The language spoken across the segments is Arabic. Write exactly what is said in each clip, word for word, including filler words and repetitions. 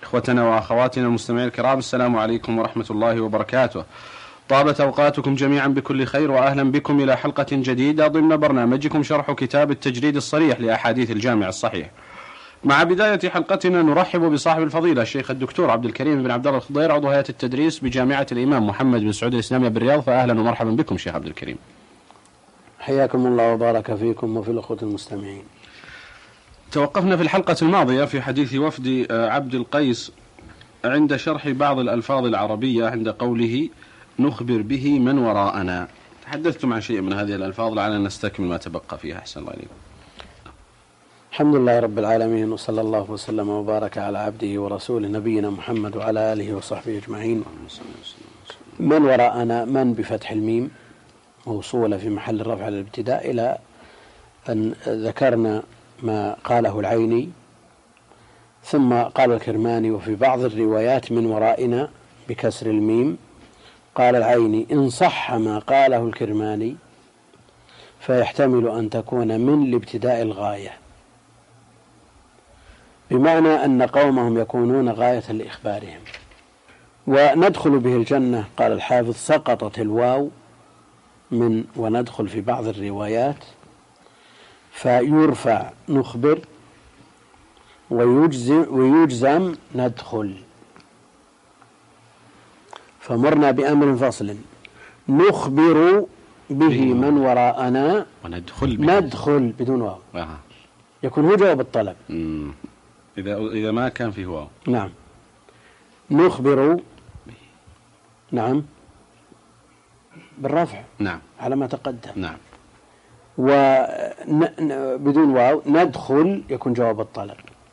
إخوتنا وأخواتنا المستمعين الكرام، السلام عليكم ورحمة الله وبركاته. طابت أوقاتكم جميعا بكل خير، وأهلا بكم إلى حلقة جديدة ضمن برنامجكم شرح كتاب التجريد الصريح لأحاديث الجامع الصحيح. مع بداية حلقتنا نرحب بصاحب الفضيلة الشيخ الدكتور عبد الكريم بن عبد الله الخضير، عضو هيئة التدريس بجامعة الإمام محمد بن سعود الإسلامية بالرياض. فأهلا ومرحبا بكم شيخ عبد الكريم. حياكم الله وبارك فيكم وفي الأخوة المستمعين. توقفنا في الحلقة الماضية في حديث وفد عبد القيس عند شرح بعض الألفاظ العربية عند قوله نخبر به من وراءنا. تحدثتم عن شيء من هذه الألفاظ، لعلنا نستكمل ما تبقى فيها. أحسن الله إليكم. الحمد لله رب العالمين، وصلى الله وسلم وبارك على عبده ورسوله نبينا محمد وعلى آله وصحبه أجمعين. من وراءنا، من بفتح الميم موصولة في محل الرفع على الابتداء، إلى أن ذكرنا ما قاله العيني، ثم قال الكرماني وفي بعض الروايات من ورائنا بكسر الميم. قال العيني إن صح ما قاله الكرماني فيحتمل أن تكون من لابتداء الغاية، بمعنى أن قومهم يكونون غاية لإخبارهم. وندخل به الجنة، قال الحافظ سقطت الواو من وندخل في بعض الروايات، فيرفع نخبر ويجزم, ويجزم ندخل. فمرنا بأمر فصل نخبر به من وراءنا وندخل به. ندخل بدون واو، آه. يكون هو جواب الطلب. مم. إذا إذا ما كان فيه واو. نعم. نخبر نعم بالرفع. نعم. على ما تقدم. نعم. وبدون واو ندخل يكون جواب الطلب.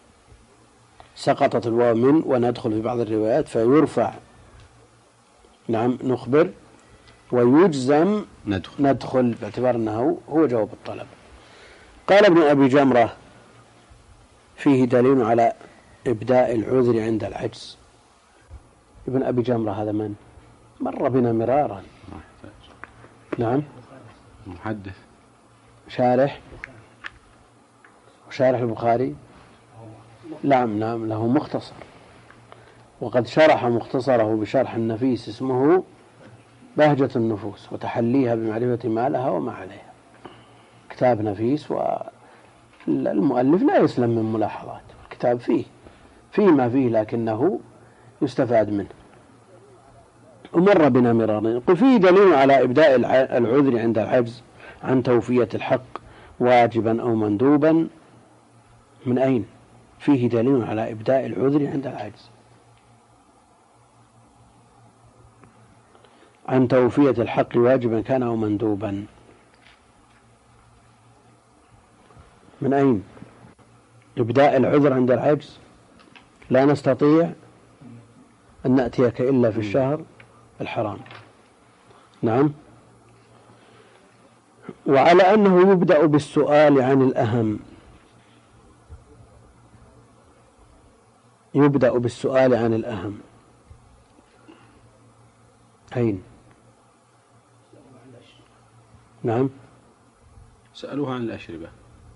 سقطت الواو من وندخل في بعض الروايات فيرفع نعم نخبر ويجزم ندخل, ندخل باعتبار أنه هو جواب الطلب. قال ابن أبي جمرة فيه دليل على إبداء العذر عند العجز. ابن أبي جمرة هذا من مر بنا مرارا. نعم. محدث شارح وشارح البخاري. نعم نعم له مختصر، وقد شرح مختصره بشرح النفيس اسمه بهجة النفوس وتحليها بمعرفة ما لها وما عليها. كتاب نفيس، والمؤلف لا يسلم من ملاحظات الكتاب، فيه فيه ما فيه لكنه يستفاد منه. ومر بنا مرارا. يقول فيه دليل على إبداء العذر عند العجز عن توفية الحق واجبا أو مندوبا. من أين؟ فيه دليل على إبداء العذر عند العجز عن توفية الحق واجبا كان أو مندوبا. من أين؟ إبداء العذر عند العجز. لا نستطيع أن نأتيك إلا في الشهر الحرام. نعم. وعلى أنه يبدأ بالسؤال عن الأهم، يبدأ بالسؤال عن الأهم. أين؟ نعم. سألوها عن الأشربة.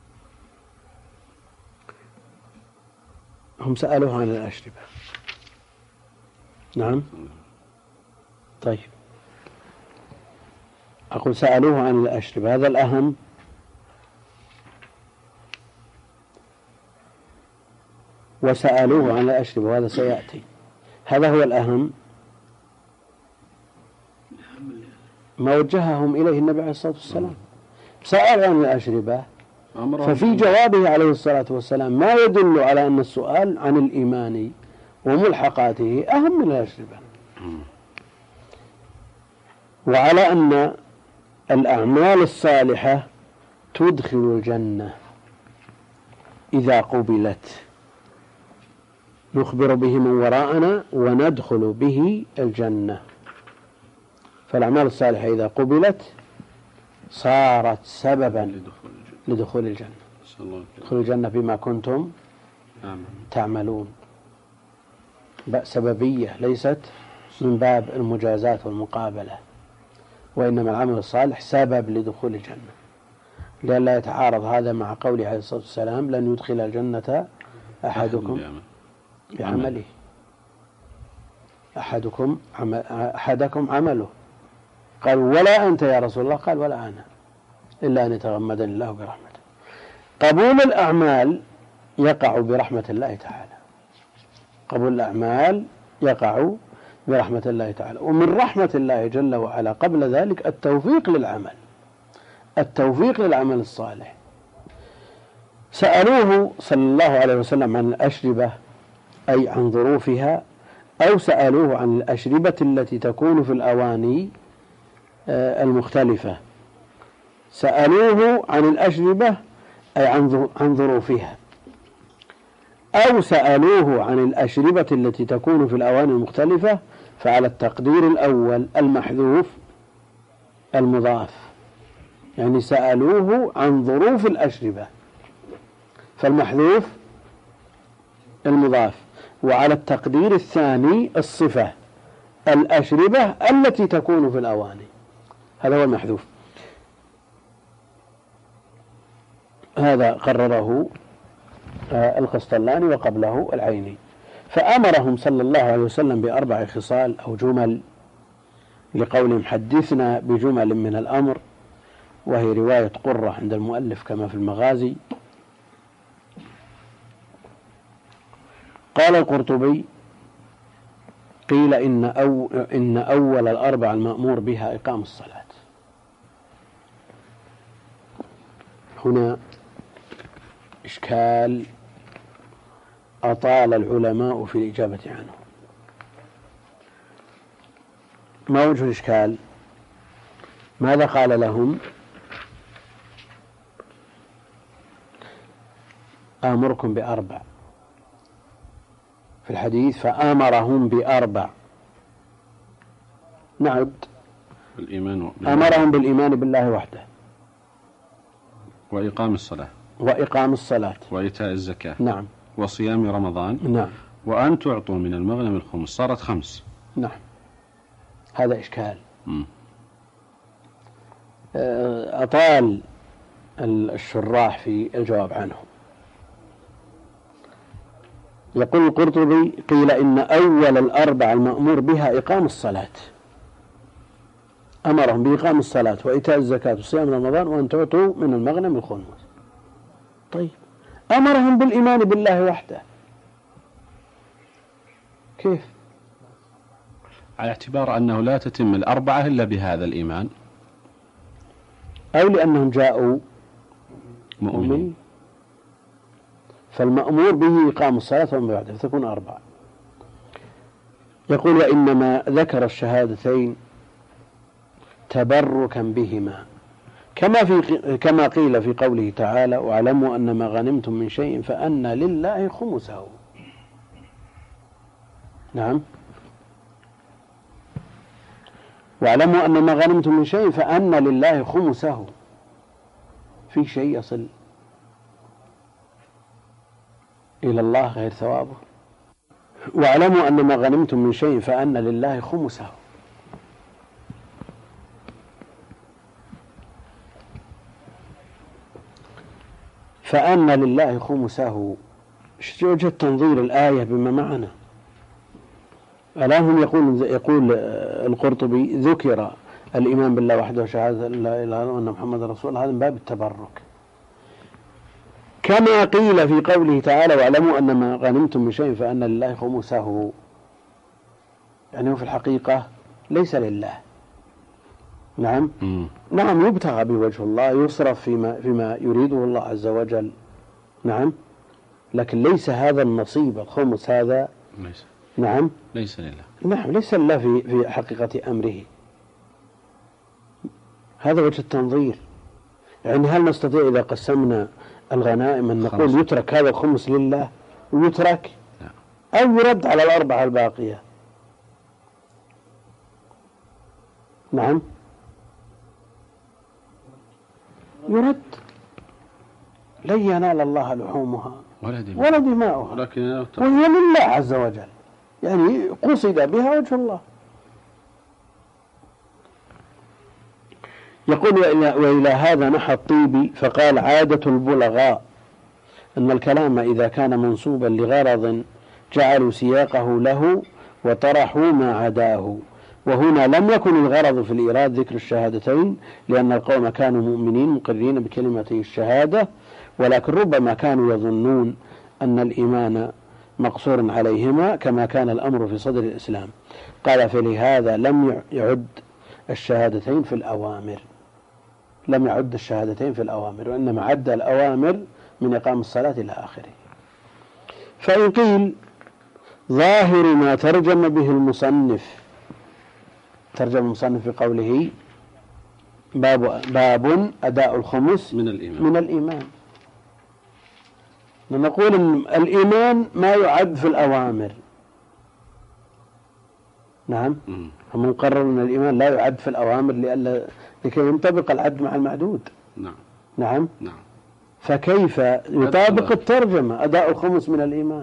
هم سألوها عن الأشربة. نعم. طيب، أقول سألوه عن الأشربة، هذا الأهم. وسألوه عن الأشربة وهذا سيأتي. هذا هو الأهم ما وجههم إليه النبي عليه الصلاة والسلام. سأل عن الأشربة، ففي جوابه عليه الصلاة والسلام ما يدل على أن السؤال عن الإيمان وملحقاته أهم من الأشربة، وعلى أن الأعمال الصالحة تدخل الجنة إذا قبلت. نخبر به من وراءنا وندخل به الجنة. فالأعمال الصالحة إذا قبلت صارت سببا لدخول الجنة. دخول الجنة بما كنتم تعملون، سببية ليست من باب المجازات والمقابلة، وإنما العمل الصالح سبب لدخول الجنة، لئلا يتعارض هذا مع قوله عليه الصلاة والسلام لن يدخل الجنة أحدكم بعمله. أحدكم عمل أحدكم عمله. قال ولا أنت يا رسول الله؟ قال ولا أنا إلا أن يتغمدني الله برحمته. قبول الأعمال يقع برحمة الله تعالى، قبول الأعمال يقع برحمة الله تعالى. ومن رحمة الله جل وعلا قبل ذلك التوفيق للعمل، التوفيق للعمل الصالح. سألوه صلى الله عليه وسلم عن الأشربة أي عن ظروفها، أو سألوه عن الأشربة التي تكون في الأواني المختلفة. سألوه عن الأشربة أي عن ظروفها، أو سألوه عن الأشربة التي تكون في الأواني المختلفة، فعلى التقدير الأول المحذوف المضاف، يعني سألوه عن ظروف الأشربة فالمحذوف المضاف، وعلى التقدير الثاني الصفة الأشربة التي تكون في الأواني، هذا هو المحذوف. هذا قرره القسطلاني وقبله العيني. فأمرهم صلى الله عليه وسلم بأربع خصال أو جمل، لقولهم حدثنا بجمل من الأمر، وهي رواية قرة عند المؤلف كما في المغازي. قال القرطبي قيل إن, أو إن أول الأربع المأمور بها إقام الصلاة. هنا إشكال أطال العلماء في الإجابة عنه. ما وجه الإشكال؟ ماذا قال لهم؟ آمركم بأربع في الحديث، فآمرهم بأربع. نعد بالإيمان أمرهم بالإيمان بالله وحده، وإقام الصلاة، وإقام الصلاة، وإيتاء الزكاة، نعم، وصيام رمضان، نعم، وأن تعطوا من المغنم الخمس، صارت خمس. نعم. هذا إشكال. م. أطال الشراح في الجواب عنه. يقول القرطبي قيل إن أول الأربع المأمور بها إقام الصلاة، أمرهم بإقام الصلاة وإيتاء الزكاة وصيام رمضان وأن تعطوا من المغنم الخمس. طيب أمرهم بالإيمان بالله وحده، كيف؟ على اعتبار أنه لا تتم الأربعة إلا بهذا الإيمان، أو لأنهم جاءوا مؤمنين، فالمأمور به إقام الصلاة وما بعده فتكون أربعة. يقول وإنما ذكر الشهادتين تبركا بهما، كما في كما قيل في قوله تعالى واعلموا أن ما غنمتم من شيء فأن لله خمسه. نعم، واعلموا أن ما غنمتم من شيء فأن لله خمسه، في شيء يصل إلى الله غير ثوابه. واعلموا أن ما غنمتم من شيء فأن لله خمسه، فأن لله خمسه. وجه تنظير الآية بما معنا. الآن يقول يقول القرطبي ذكر الإيمان بالله وحده وشهادة لا إله إلا الله وأن محمد رسول الله، هذا من باب التبرك، كما قيل في قوله تعالى واعلموا أن ما غنمتم من شيء فأن لله خمسه، يعني هو في الحقيقة ليس لله. نعم م. نعم، يبتغى بوجه الله، يصرف فيما, فيما يريده الله عز وجل، نعم، لكن ليس هذا النصيب الخمس هذا ليس. نعم ليس لله، نعم ليس لله في, في حقيقة أمره. هذا وجه التنظير. يعني هل نستطيع إذا قسمنا الغنائم أن نقول يترك هذا الخمس لله ويترك لا. أو يرد على الأربعة الباقية؟ نعم يرد، لن ينال الله لحومها ولا دماؤها وهي لله عز وجل، يعني قصد بها وجه الله. يقول وإلى هذا نحى الطيبي فقال عادة البلغاء أن الكلام إذا كان منصوبا لغرض جعلوا سياقه له وطرحوا ما عداه. وهنا لم يكن الغرض في الإيراد ذكر الشهادتين لأن القوم كانوا مؤمنين مقرين بكلمتي الشهادة، ولكن ربما كانوا يظنون أن الإيمان مقصور عليهما كما كان الأمر في صدر الإسلام. قال فلهذا لم يعد الشهادتين في الأوامر، لم يعد الشهادتين في الأوامر، وإنما عد الأوامر من إقام الصلاة إلى آخره. فإن قيل ظاهر ما ترجم به المصنف، ترجم المصنف في قوله باب, باب أداء الخمس من الإيمان, من الإيمان. نقول إن الإيمان ما يعد في الأوامر. نعم، هم مقرر أن الإيمان لا يعد في الأوامر لألا لكي ينطبق العد مع المعدود. نعم نعم نعم. فكيف يطابق الترجمة أداء الخمس من الإيمان؟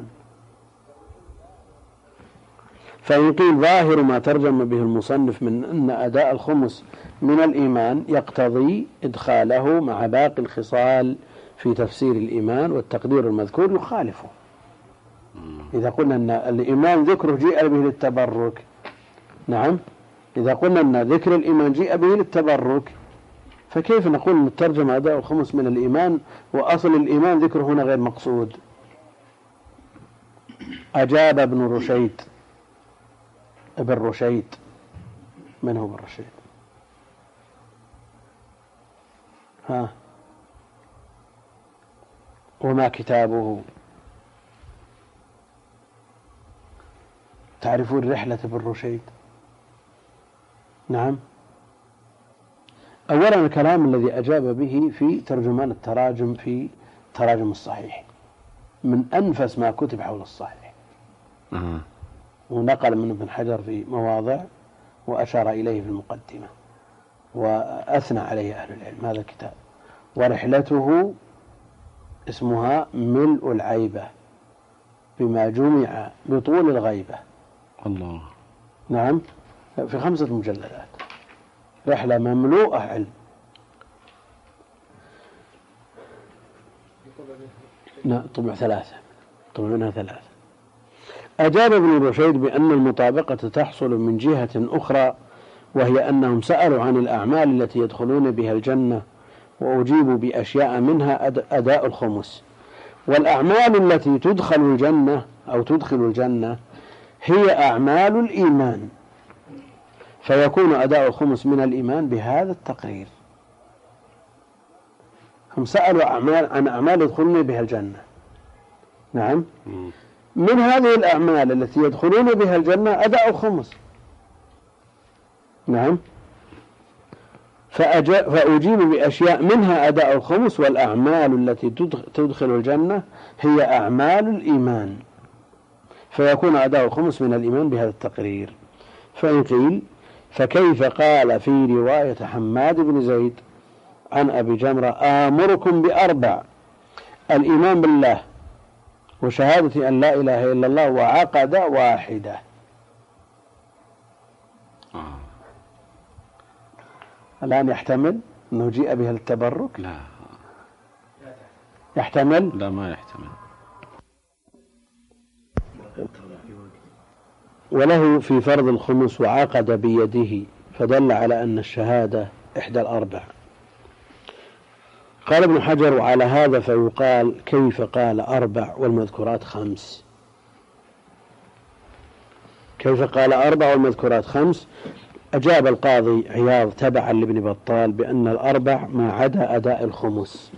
فإن قيل ظاهر ما ترجم به المصنف من أن أداء الخمس من الإيمان يقتضي إدخاله مع باقي الخصال في تفسير الإيمان، والتقدير المذكور يخالفه. إذا قلنا أن الإيمان ذكره جيء به للتبرك، نعم، إذا قلنا أن ذكر الإيمان جيء به للتبرك، فكيف نقول أن الترجمة أداء الخمس من الإيمان وأصل الإيمان ذكره هنا غير مقصود؟ أجاب ابن رشيد، ابن رشيد، من هو ابن رشيد؟ ها، وما كتابه؟ تعرفون رحلة ابن رشيد؟ نعم. أولا الكلام الذي أجاب به في ترجمان التراجم في تراجم الصحيح من أنفس ما كتب حول الصحيح، أه. ونقل من ابن حجر في مواضع وأشار إليه في المقدمة وأثنى عليه أهل العلم. هذا الكتاب، ورحلته اسمها ملء العيبة بما جمع بطول الغيبة. الله. نعم، في خمسة مجلدات، رحلة مملوءة علم. نعم، طبع ثلاثة، طبع منها ثلاثة. أجاب ابن رشيد بأن المطابقة تحصل من جهة أخرى، وهي أنهم سألوا عن الأعمال التي يدخلون بها الجنة وأجيبوا بأشياء منها أداء الخمس، والأعمال التي تدخل الجنة أو تدخل الجنة هي أعمال الإيمان، فيكون أداء الخمس من الإيمان بهذا التقرير. هم سألوا أعمال عن أعمال يدخلون بها الجنة، نعم، من هذه الأعمال التي يدخلون بها الجنة أداء الخمس، نعم، فأجيب بأشياء منها أداء الخمس، والأعمال التي تدخل الجنة هي أعمال الإيمان، فيكون أداء الخمس من الإيمان بهذا التقرير. فإن قيل فكيف قال في رواية حماد بن زيد عن أبي جمرة آمركم بأربع: الإيمان بالله، وشهادة أن لا إله إلا الله، وعقد واحدة. آه. الآن يحتمل أنه جيء بها التبرك؟ لا يحتمل؟ لا، ما يحتمل. وله في فرض الخمس وعقد بيده، فدل على أن الشهادة إحدى الأربع. قال ابن حجر: وعلى هذا فيقال كيف قال أربع والمذكورات خمس؟ كيف قال أربع والمذكورات خمس؟ أجاب القاضي عياض تبعا لابن بطال بأن الأربع ما عدا أداء الخمس.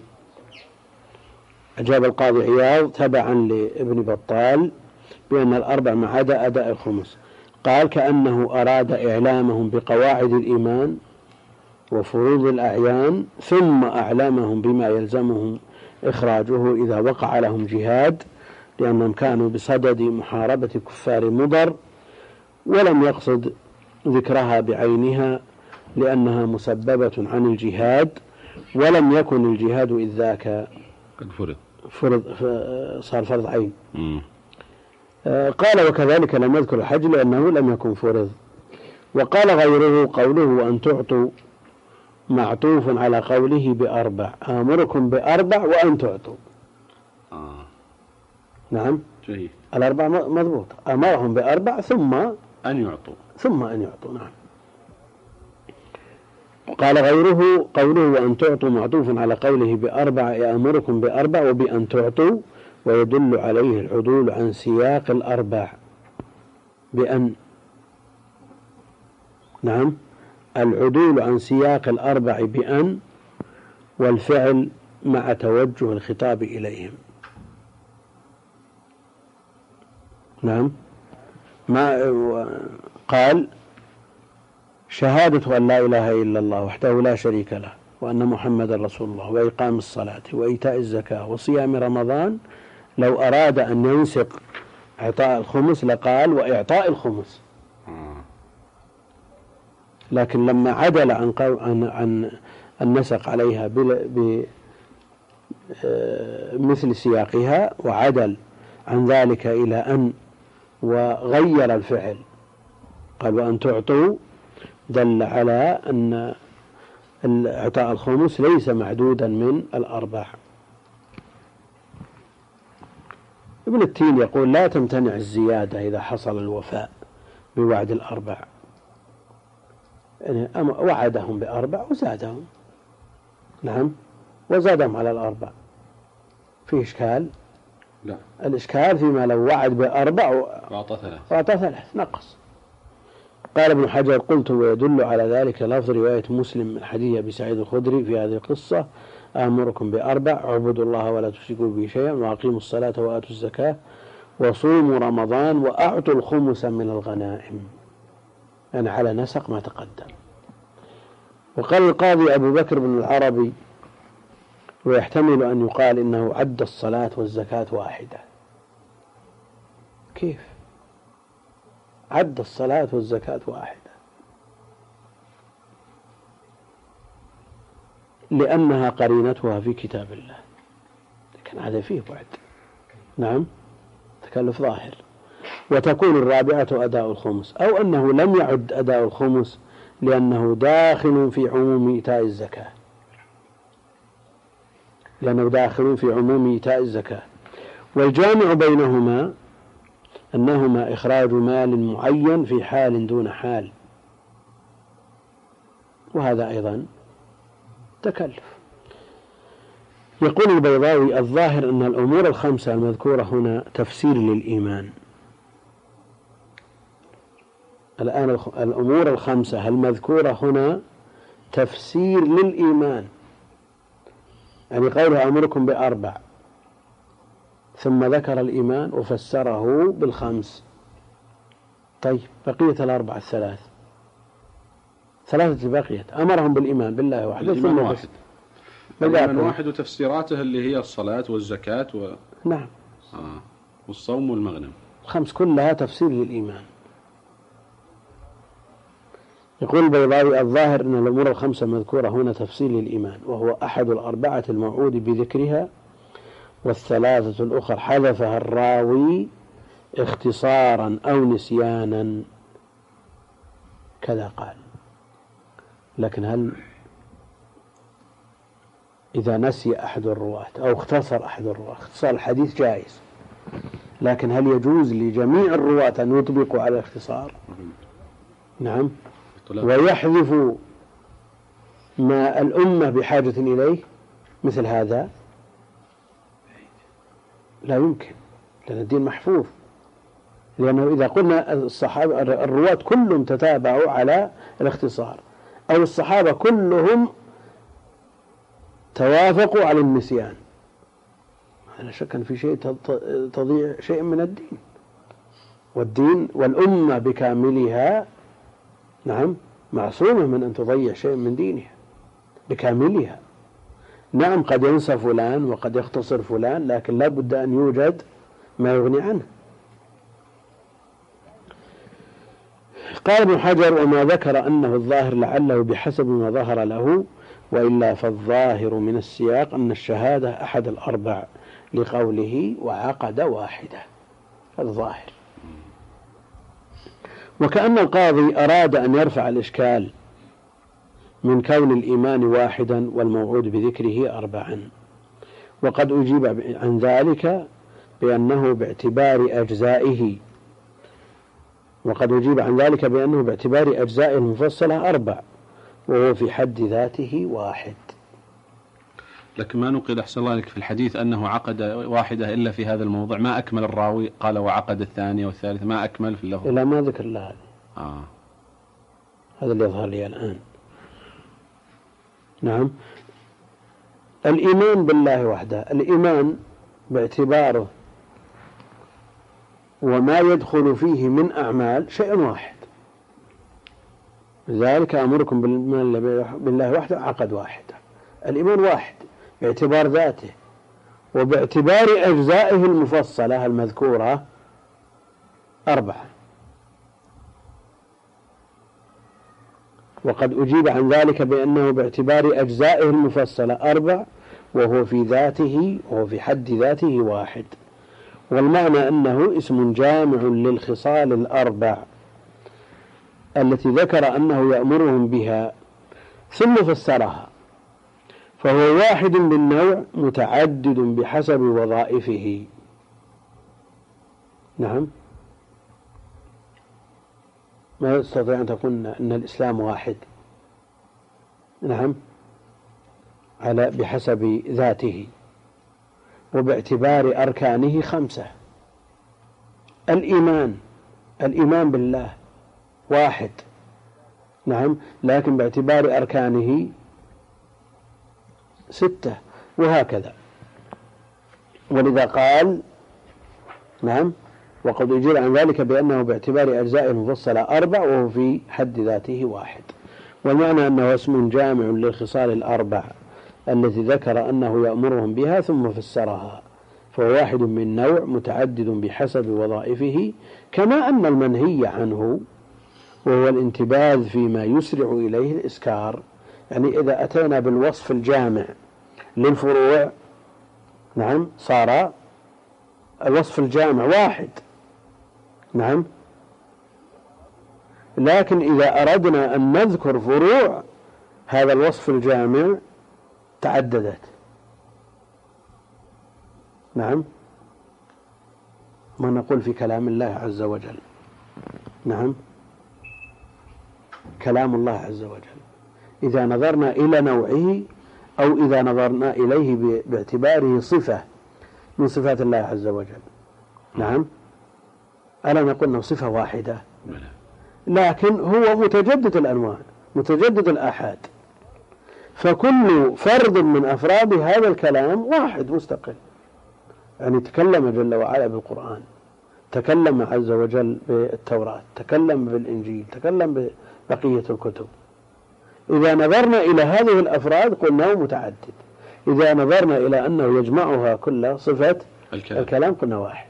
أجاب القاضي عياض تبعا لابن بطال بأن الأربع ما عدا أداء الخمس. قال: كأنه أراد إعلامهم بقواعد الإيمان وفروض الأعيان، ثم أعلمهم بما يلزمهم إخراجه إذا وقع لهم جهاد، لأنهم كانوا بصدد محاربة كفار مضر، ولم يقصد ذكرها بعينها لأنها مسببة عن الجهاد، ولم يكن الجهاد إذ ذاك قد فرض فرض صار فرض عين. مم. قال: وكذلك لم يذكر الحج لأنه لم يكن فرض. وقال غيره: قوله وأن تعطوا معطوف على قوله بأربع، آمركم بأربع وأن تعطوا. آه. نعم جيد. الأربع مضبوط، أمرهم بأربع ثم أن يعطوا ثم أن يعطوا. نعم. قال غيره قوله وأن تعطوا معطوف على قوله بأربع يأمركم بأربع وبأن تعطوا، ويدل عليه العدول عن سياق الأربع بأن. نعم العدول عن سياق الأربع بأن، والفعل مع توجه الخطاب إليهم. نعم ما قال شهادة أن لا إله إلا الله وحده لا شريك له وأن محمد رسول الله وإقام الصلاة وإيتاء الزكاة وصيام رمضان، لو أراد أن ينسق إعطاء الخمس لقال وإعطاء الخمس، لكن لما عدل عن عن عن النسق عليها بمثل سياقها وعدل عن ذلك إلى أن وغير الفعل قال وأن تعطوا، دل على أن إعطاء الخمس ليس معدودا من الأربع. ابن التين يقول لا تمتنع الزيادة إذا حصل الوفاء بوعد الأربع، يعني وعدهم بأربع وزادهم. نعم وزادهم على الأربع، في إشكال؟ لا، الإشكال فيما لو وعد بأربع وأعطى ثلاث وأعطى ثلاث نقص. قال ابن حجر قلت ويدل على ذلك لفظ رواية مسلم من حديث أبي سعيد الخدري في هذه القصة آمركم بأربع اعبدوا الله ولا تشركوا به شيئا وأقيموا الصلاة وآتوا الزكاة وصوموا رمضان وأعطوا الخمس من الغنائم، يعني على نسق ما تقدم. وقال القاضي أبو بكر بن العربي ويحتمل أن يقال إنه عد الصلاة والزكاة واحدة. كيف عد الصلاة والزكاة واحدة؟ لأنها قرينتها في كتاب الله، لكن هذا فيه بعد. نعم تكلف ظاهر. وتكون الرابعة أداء الخمس، أو أنه لم يعد أداء الخمس لأنه داخل في عموم إيتاء الزكاة، لأنه داخل في عموم إيتاء الزكاة. والجامع بينهما أنهما إخراج مال معين في حال دون حال، وهذا أيضا تكلف. يقول البيضاوي الظاهر أن الأمور الخمسة المذكورة هنا تفسير للإيمان. الآن الأمور الخمسة المذكورة هنا تفسير للإيمان، يعني قوله أمركم بأربع ثم ذكر الإيمان وفسره بالخمس. طيب بقية الأربع الثلاث ثلاثة بقيت أمرهم بالإيمان بالله وحده ثم واحد الإيمان واحد وتفسيراته اللي هي الصلاة والزكاة و... نعم آه. والصوم والمغنم، الخمس كلها تفسير للإيمان. يقول البيضاوي الظاهر أن الأمور الخمسة المذكورة هنا تفسير للإيمان، وهو أحد الأربعة الموعود بذكرها، والثلاثة الأخرى حذفها الراوي اختصارا أو نسيانا كذا قال. لكن هل إذا نسي أحد الرواة أو اختصر أحد الرواة اختصار الحديث جائز، لكن هل يجوز لجميع الرواة أن يطبقوا على الاختصار؟ نعم، ويحذف ما الأمة بحاجة إليه مثل هذا؟ لا يمكن، لأن الدين محفوظ. لأنه إذا قلنا الصحابة الرواة كلهم تتابعوا على الاختصار، أو الصحابة كلهم توافقوا على النسيان، لا شك أن في شيء تضيع شيء من الدين، والدين والأمة بكاملها نعم معصومة من أن تضيع شيء من دينها بكاملها. نعم قد ينسى فلان وقد يختصر فلان، لكن لا بد أن يوجد ما يغني عنه. قال ابن حجر وما ذكر أنه الظاهر لعله بحسب ما ظهر له، وإلا فالظاهر من السياق أن الشهادة أحد الأربع لقوله وعقد واحدة، الظاهر. وكأن القاضي أراد أن يرفع الإشكال من كون الإيمان واحدا والموعود بذكره أربعا، وقد أجيب عن ذلك بأنه باعتبار أجزائه، وقد أجيب عن ذلك بأنه باعتبار أجزائه المفصلة أربع، وهو في حد ذاته واحد. لكن ما نقل أحسن الله لك في الحديث أنه عقد واحدة إلا في هذا الموضع، ما أكمل الراوي، قال وعقد الثانية والثالثة، ما أكمل في اللفظ. إلا ما ذكر الله. آه. هذا اللي يظهر لي الآن. نعم. الإيمان بالله وحده، الإيمان باعتباره وما يدخل فيه من أعمال شيء واحد، لذلك أمركم بالله وحده عقد واحدة. الإيمان واحد باعتبار ذاته، وباعتبار أجزائه المفصلة المذكورة أربعة. وقد أجيب عن ذلك بأنه باعتبار أجزائه المفصلة أربع، وهو في ذاته وهو في حد ذاته واحد. والمعنى أنه اسم جامع للخصال الأربع التي ذكر أنه يأمرهم بها، ثم فسرها، فهو واحد بالنوع متعدد بحسب وظائفه. نعم. ما يستطيع أن تقول أن الإسلام واحد. نعم، على بحسب ذاته وباعتبار أركانه خمسة. الإيمان الإيمان بالله واحد، نعم، لكن باعتبار أركانه ستة، وهكذا. ولذا قال نعم، وقد أجيب عن ذلك بأنه باعتبار أجزاء المفصلة أربع، وهو في حد ذاته واحد. والمعنى أنه اسم جامع للخصال الأربع التي ذكر أنه يأمرهم بها ثم فسرها، فهو واحد من نوع متعدد بحسب وظائفه، كما أن المنهي عنه وهو الانتباذ فيما يسرع إليه الإسكار. يعني إذا أتينا بالوصف الجامع للفروع، نعم، صار الوصف الجامع واحد، نعم، لكن إذا أردنا أن نذكر فروع هذا الوصف الجامع تعددت. نعم، ما نقول في كلام الله عز وجل. نعم، كلام الله عز وجل إذا نظرنا إلى نوعه أو إذا نظرنا إليه باعتباره صفة من صفات الله عز وجل، نعم، ألا نقول أنه صفة واحدة؟ لكن هو متجدد الأنواع، متجدد الآحاد، فكل فرد من أفراد هذا الكلام واحد مستقل. يعني تكلم جل وعلا بالقرآن، تكلم عز وجل بالتوراة، تكلم بالإنجيل، تكلم ببقية الكتب. إذا نظرنا إلى هذه الأفراد قلنا متعدد، إذا نظرنا إلى أنه يجمعها كل صفة الكلام, الكلام قلنا واحد.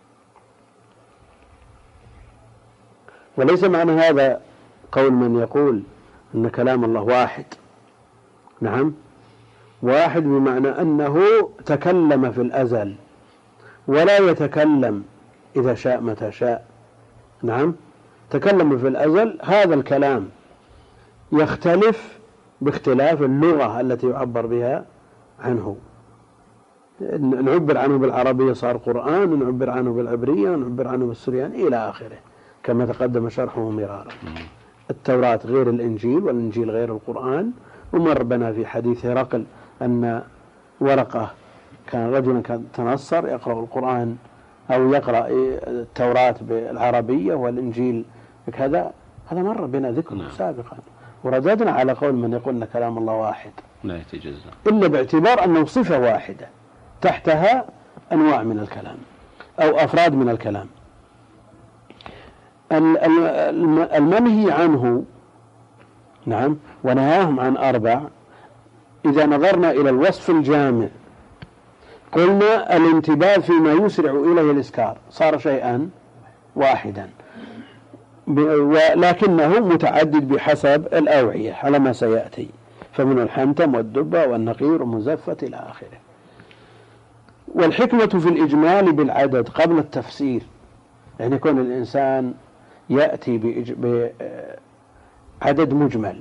وليس معنى هذا قول من يقول أن كلام الله واحد. نعم، واحد بمعنى أنه تكلم في الأزل ولا يتكلم إذا شاء متى شاء. نعم، تكلم في الأزل. هذا الكلام يختلف باختلاف اللغة التي يعبر بها عنه. نعبر عنه بالعربية صار قرآن، نعبر عنه بالعبرية، نعبر عنه بالسرياني إلى آخره كما تقدم شرحه مرارا. التوراة غير الإنجيل، والإنجيل غير القرآن. ومر بنا في حديث هرقل أن ورقة كان رجلا كان تنصر يقرأ القرآن أو يقرأ التوراة بالعربية والإنجيل بكذا. هذا مر بنا ذكره نعم. سابقا. ورددنا على قول من يقول أن كلام الله واحد لا يتجزأ إلا باعتبار أنه صفة واحدة تحتها أنواع من الكلام أو أفراد من الكلام. المنهي عنه نعم ونهاهم عن أربع، إذا نظرنا إلى الوصف الجامع قلنا الانتباه فيما يسرع إليه الإسكار صار شيئا واحدا، ولكنه متعدد بحسب الأوعية على ما سيأتي، فمن الحنتم والدبة والنقير والمزفة إلى آخره. والحكمة في الإجمال بالعدد قبل التفسير، يعني يكون الإنسان يأتي بعدد مجمل،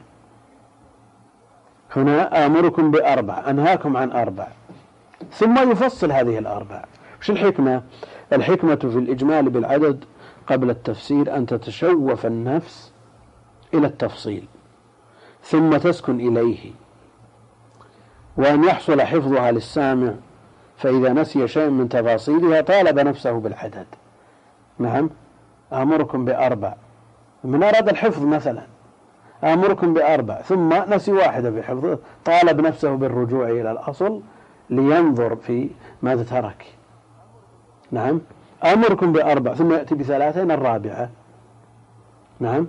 هنا آمركم بأربع، أنهاكم عن أربع، ثم يفصل هذه الأربع وش الحكمة؟ الحكمة في الإجمال بالعدد قبل التفسير أن تتشوف النفس إلى التفصيل ثم تسكن إليه، وأن يحصل حفظها للسامع، فإذا نسي شيء من تفاصيلها طالب نفسه بالعدد. نعم، أمركم بأربع، من أراد الحفظ مثلا أمركم بأربع ثم نسي واحدة في حفظه، طالب نفسه بالرجوع إلى الأصل لينظر في ماذا ترك. نعم، أمركم بأربع ثم يأتي بثلاثين الرابعة. نعم،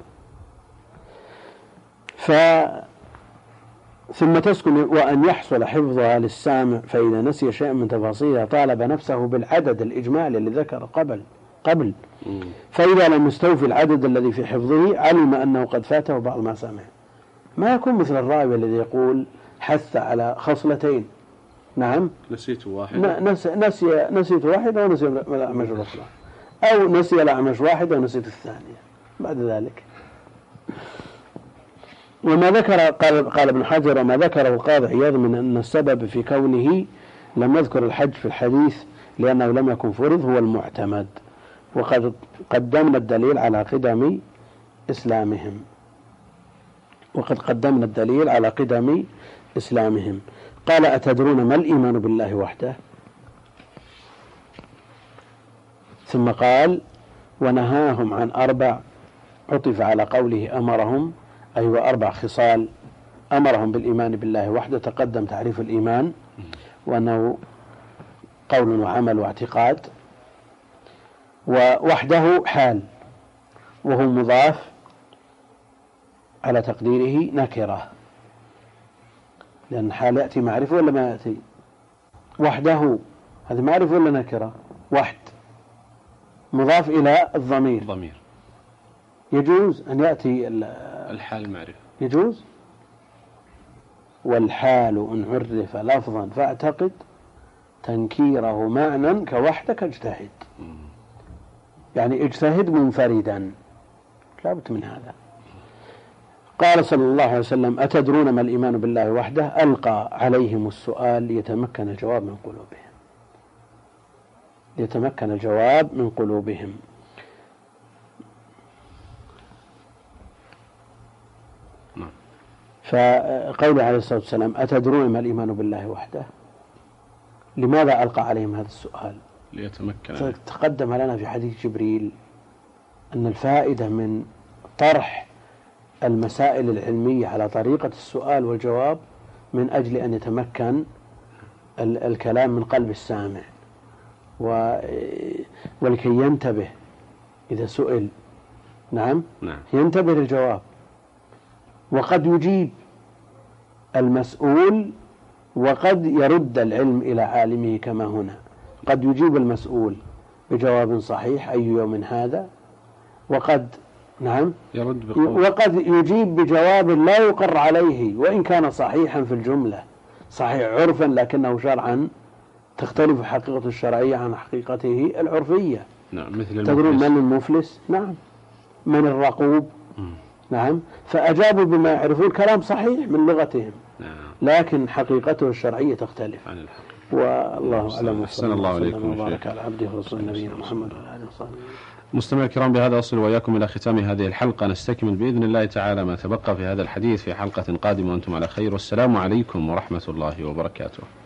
ف ثم تسكن، وأن يحصل حفظها للسامع، فإذا نسي شيء من تفاصيلها طالب نفسه بالعدد الإجمالي اللي ذكر قبل قبل فإذا لم يستوفي العدد الذي في حفظه علم أنه قد فاته بعض ما سمع. ما يكون مثل الراوي الذي يقول حث على خصلتين. نعم، نسيت واحد نسي نسي نسيت واحدة ونسي الأعمش الأخرى، أو نسي الأعمش واحدة ونسيت الثانية بعد ذلك. وما ذكر قال, قال ابن حجر وما ذكره القاضي عياض من أن السبب في كونه لم يذكر الحج في الحديث لأنه لم يكن فرض هو المعتمد، وقد قدمنا الدليل على قدم إسلامهم وقد قدمنا الدليل على قدم إسلامهم. قال أتدرون ما الإيمان بالله وحده؟ ثم قال ونهاهم عن أربع، عطف على قوله أمرهم، أي أيوة وأربع خصال أمرهم بالإيمان بالله وحده. تقدم تعريف الإيمان وأنه قول وعمل واعتقاد، ووحده حال وهو مضاف على تقديره نكرة، لأن حال يأتي معرفة ولا ما يأتي؟ وحده هذه معرفة ولا نكرة؟ وحد مضاف إلى الضمير ضمير. يجوز أن يأتي الحال معرفة، يجوز. والحال إن عرف لفظا فاعتقد تنكيره معنى كوحدك اجتهد، يعني اجتهد منفردا، لا بد من هذا. قال صلى الله عليه وسلم أتدرون ما الإيمان بالله وحده؟ ألقى عليهم السؤال ليتمكن الجواب من قلوبهم، ليتمكن الجواب من قلوبهم. فقوله عليه الصلاة والسلام أتدرون ما الإيمان بالله وحده؟ لماذا ألقى عليهم هذا السؤال؟ ليتمكن. تقدم لنا في حديث جبريل أن الفائدة من طرح المسائل العلمية على طريقة السؤال والجواب من أجل أن يتمكن الكلام من قلب السامع، ولكي ينتبه إذا سئل. نعم, نعم. ينتبه للجواب. وقد يجيب المسؤول وقد يرد العلم إلى عالمه، كما هنا قد يجيب المسؤول بجواب صحيح أي يوم هذا، وقد نعم يرد بقول. وقد يجيب بجواب لا يقر عليه وإن كان صحيحا في الجملة، صحيح عرفا لكنه شرعا تختلف حقيقة الشرعية عن حقيقته العرفية. نعم. مثل تدرون من المفلس؟ نعم. من الرقوب؟ م. نعم. فأجابوا بما يعرفون، كلام صحيح من لغتهم، نعم. لكن حقيقته الشرعية تختلف عن الحقيقة. والله أعلم. أحسن الله عليكم وبارك على عبده ورسوله نبينا محمد وعلى آله وصحبه. مستمعي الكرام، بهذا أصل وإياكم إلى ختام هذه الحلقة. نستكمل بإذن الله تعالى ما تبقى في هذا الحديث في حلقة قادمة وأنتم على خير، والسلام عليكم ورحمة الله وبركاته.